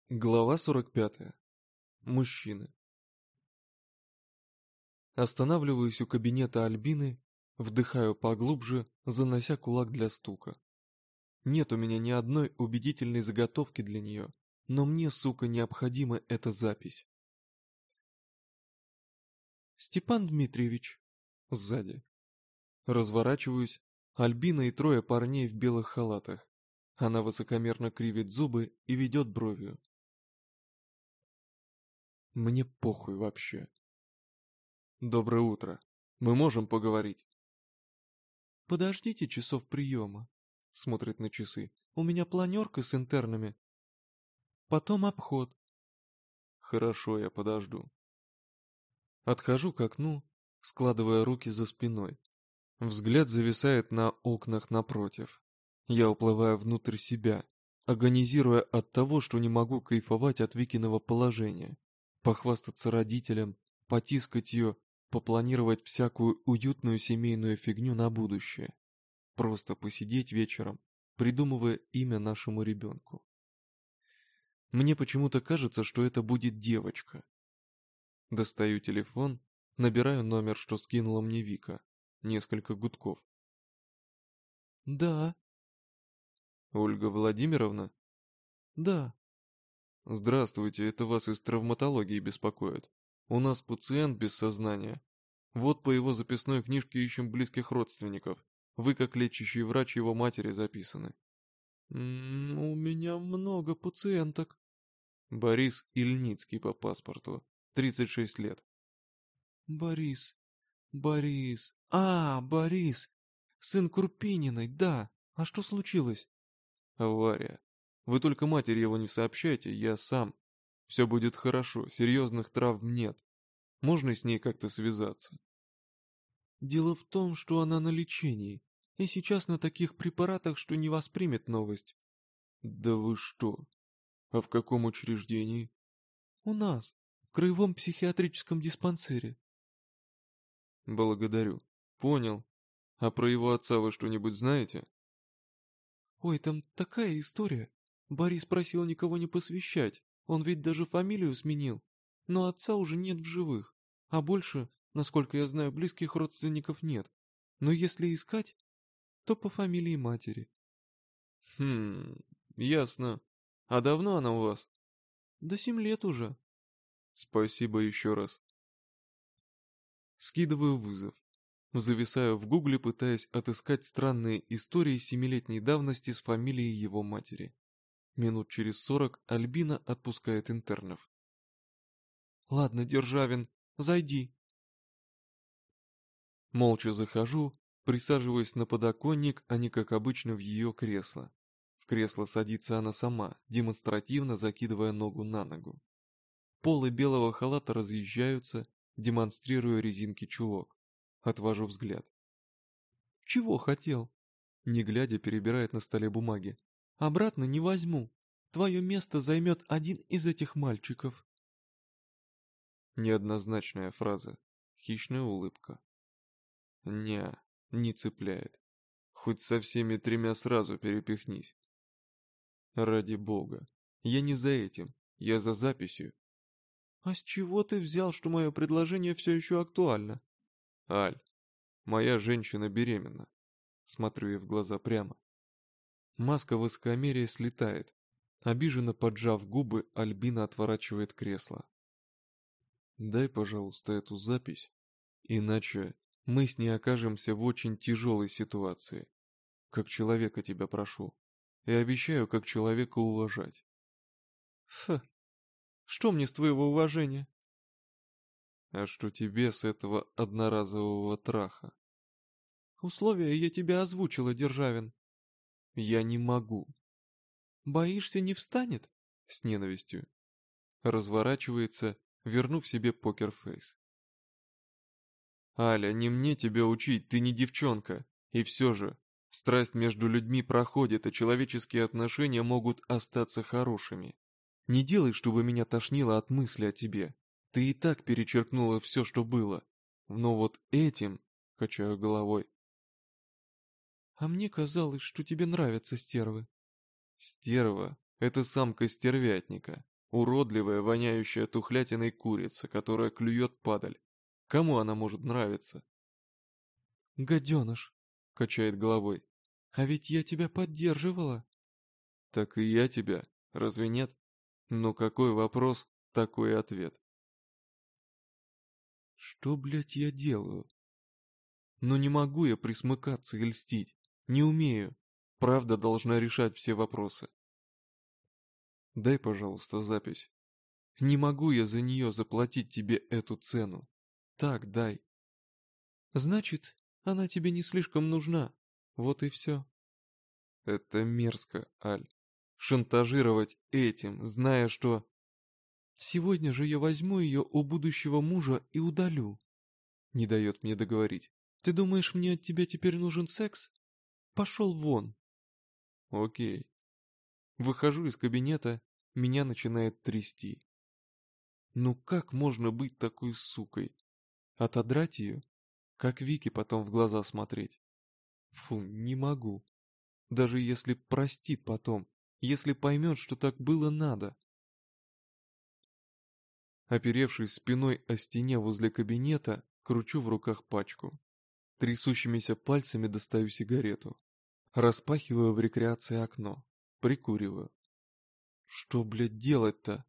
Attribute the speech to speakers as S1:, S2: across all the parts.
S1: Глава 45. Мужчины. Останавливаюсь у кабинета Альбины, вдыхаю поглубже, занося кулак для стука. Нет у меня ни одной убедительной заготовки для нее, но мне, сука, необходима эта запись. Степан Дмитриевич. Сзади. Разворачиваюсь. Альбина и трое парней в белых халатах. Она высокомерно кривит зубы и ведет бровью. Мне похуй вообще. Доброе утро. Мы можем поговорить? Подождите часов приема. Смотрит на часы. У меня планерка с интернами. Потом обход. Хорошо, я подожду. Отхожу к окну, складывая руки за спиной. Взгляд зависает на окнах напротив. Я уплываю внутрь себя, агонизируя от того, что не могу кайфовать от Викиного положения. Похвастаться родителям, потискать ее, попланировать всякую уютную семейную фигню на будущее. Просто посидеть вечером, придумывая имя нашему ребенку. Мне почему-то кажется, что это будет девочка. Достаю телефон, набираю номер, что скинула мне Вика. Несколько гудков. Да. Ольга Владимировна? Да. Здравствуйте, это вас из травматологии беспокоит. У нас пациент без сознания. Вот по его записной книжке ищем близких родственников. Вы, как лечащий врач, его матери записаны. У меня много пациенток. Борис Ильницкий по паспорту. 36 лет. Борис. Борис. Сын Курпининой, да. А что случилось? Авария. Вы только матери его не сообщайте, я сам. Все будет хорошо, серьезных травм нет. Можно с ней как-то связаться? Дело в том, что она на лечении, и сейчас на таких препаратах, что не воспримет новость. Да вы что? А в каком учреждении? У нас, в краевом психиатрическом диспансере. Благодарю. Понял. А про его отца вы что-нибудь знаете? Ой, там такая история. Борис просил никого не посвящать, он ведь даже фамилию сменил. Но отца уже нет в живых, а больше, насколько я знаю, близких родственников нет. Но если искать, то по фамилии матери. Ясно. А давно она у вас? Да 7 лет уже. Спасибо еще раз. Скидываю вызов. Зависаю в гугле, пытаясь отыскать странные истории 7-летней давности с фамилией его матери. Минут через 40 Альбина отпускает интернов. «Ладно, Державин, зайди». Молча захожу, присаживаясь на подоконник, а не как обычно в ее кресло. В кресло садится она сама, демонстративно закидывая ногу на ногу. Полы белого халата разъезжаются, демонстрируя резинки чулок. Отвожу взгляд. «Чего хотел?» Не глядя, перебирает на столе бумаги. «Обратно не возьму. Твое место займет один из этих мальчиков». Неоднозначная фраза. Хищная улыбка. Не цепляет. Хоть со всеми тремя сразу перепихнись. Ради бога. Я не за этим. Я за записью. А с чего ты взял, что мое предложение все еще актуально? Аль, моя женщина беременна. Смотрю ей в глаза прямо. Маска высокомерия слетает. Обиженно поджав губы, Альбина отворачивает кресло. Дай, пожалуйста, эту запись, иначе мы с ней окажемся в очень тяжелой ситуации. Как человека тебя прошу. И обещаю, как человека уважать. Что мне с твоего уважения? А что тебе с этого одноразового траха? Условия я тебе озвучила, Державин. Я не могу. Боишься, не встанет? С ненавистью. Разворачивается, вернув себе покерфейс. Аля, не мне тебя учить, ты не девчонка. И все же, страсть между людьми проходит, и человеческие отношения могут остаться хорошими. Не делай, чтобы меня тошнило от мысли о тебе. Ты и так перечеркнула все, что было. Но вот этим, качаю головой. А мне казалось, что тебе нравятся стервы. Стерва — это самка стервятника. Уродливая, воняющая тухлятиной курица, которая клюет падаль. Кому она может нравиться?
S2: «Гаденыш», — качает головой, — «а ведь я тебя поддерживала».
S1: Так и я тебя, разве нет? Но какой вопрос, такой и ответ.
S2: Что, блядь, я делаю? Но не могу я присмыкаться и льстить. Не умею. Правда должна решать все вопросы.
S1: Дай, пожалуйста, запись.
S2: Не могу я за нее заплатить тебе эту цену. Так, дай. Значит, она тебе не слишком нужна. Вот и все.
S1: Это мерзко, Аль. Шантажировать этим, зная, что...
S2: Сегодня же я возьму ее у будущего мужа и удалю. Не дает мне договорить. Ты думаешь, мне от тебя теперь нужен секс? Пошел вон.
S1: Окей. Выхожу из кабинета, меня начинает трясти.
S2: Ну как можно быть такой сукой? Отодрать ее? Как Вике потом в глаза смотреть? Фу, не могу. Даже если простит потом, если поймет, что так было надо.
S1: Оперевшись спиной о стене возле кабинета, кручу в руках пачку. Трясущимися пальцами достаю сигарету. Распахиваю в рекреации окно. Прикуриваю. Что, блядь, делать-то?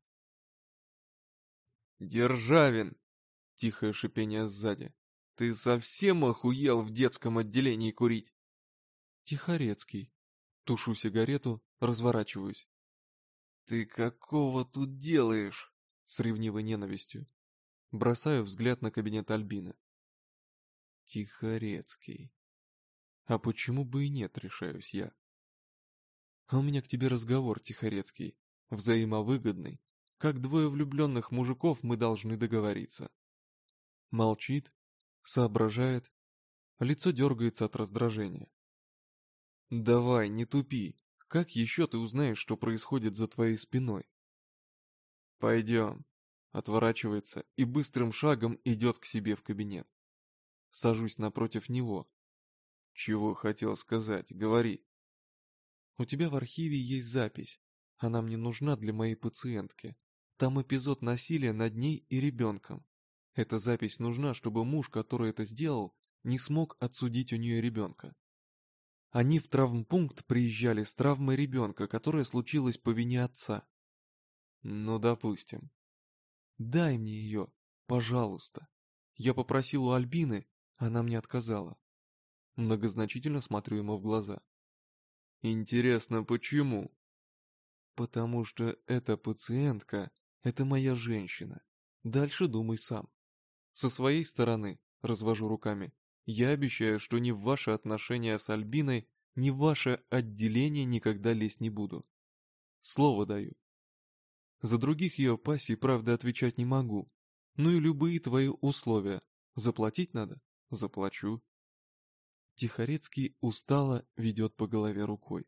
S1: «Державин!» — тихое шипение сзади. «Ты совсем охуел в детском отделении курить?»
S2: Тихорецкий. Тушу сигарету, разворачиваюсь.
S1: «Ты какого тут делаешь?» С ревнивой ненавистью. Бросаю взгляд на кабинет Альбины. Тихорецкий. А почему бы и нет, решаюсь я. А у меня к тебе разговор, Тихорецкий. Взаимовыгодный. Как двое влюбленных мужиков мы должны договориться. Молчит, соображает. Лицо дергается от раздражения. Давай, не тупи. Как еще ты узнаешь, что происходит за твоей спиной? Пойдем. Отворачивается и быстрым шагом идет к себе в кабинет. Сажусь напротив него. Чего хотел сказать, говори.
S2: У тебя в архиве есть запись. Она мне нужна для моей пациентки. Там эпизод насилия над ней и ребенком. Эта запись нужна, чтобы муж, который это сделал, не смог отсудить у нее ребенка. Они в травмпункт приезжали с травмой ребенка, которая случилась по вине отца.
S1: Ну, допустим.
S2: Дай мне ее, пожалуйста. Я попросил у Альбины, она мне отказала. Многозначительно смотрю ему в глаза.
S1: Интересно, почему?
S2: Потому что эта пациентка – это моя женщина. Дальше думай сам. Со своей стороны, развожу руками, я обещаю, что ни в ваши отношения с Альбиной, ни в ваше отделение никогда лезть не буду. Слово даю. За других ее пассий, правда, отвечать не могу. Ну и любые твои условия. Заплатить надо? Заплачу. Тихорецкий устало ведет по голове рукой.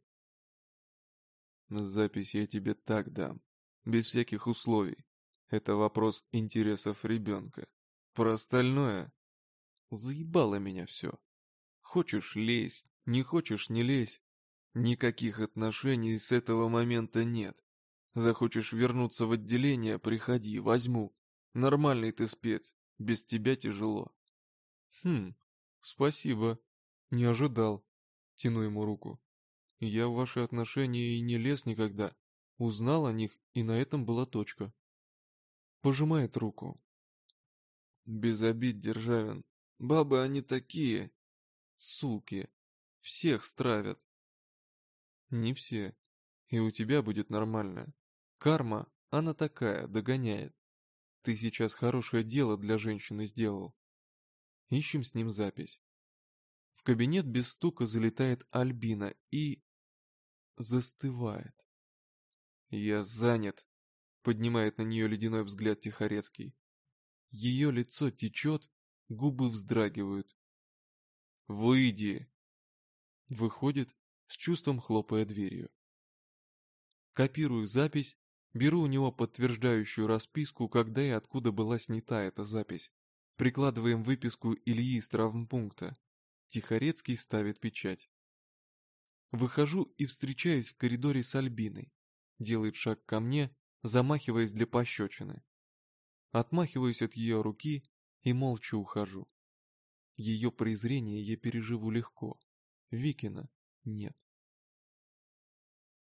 S1: Запись я тебе так дам. Без всяких условий. Это вопрос интересов ребенка. Про остальное... Заебало меня все. Хочешь — лезь, не хочешь — не лезь. Никаких отношений с этого момента нет. Захочешь вернуться в отделение — приходи, возьму. Нормальный ты спец, без тебя тяжело.
S2: Хм, спасибо. Не ожидал. Тяну ему руку. Я в ваши отношения и не лез никогда. Узнал о них, и на этом была точка. Пожимает руку.
S1: Без обид, Державин. Бабы они такие. Суки. Всех стравят.
S2: Не все. И у тебя будет нормально. Карма, она такая, догоняет. Ты сейчас хорошее дело для женщины сделал. Ищем с ним запись. В кабинет без стука залетает Альбина и... застывает.
S1: Я занят. Поднимает на нее ледяной взгляд Тихорецкий.
S2: Ее лицо течет, губы вздрагивают.
S1: «Выйди!»
S2: Выходит, с чувством хлопая дверью. Копирую запись, беру у него подтверждающую расписку, когда и откуда была снята эта запись. Прикладываем выписку Ильи из травмпункта. Тихорецкий ставит печать. Выхожу и встречаюсь в коридоре с Альбиной. Делает шаг ко мне,
S1: замахиваясь для пощечины. Отмахиваюсь от ее руки и молча ухожу. Ее презрение я переживу легко. Викина нет.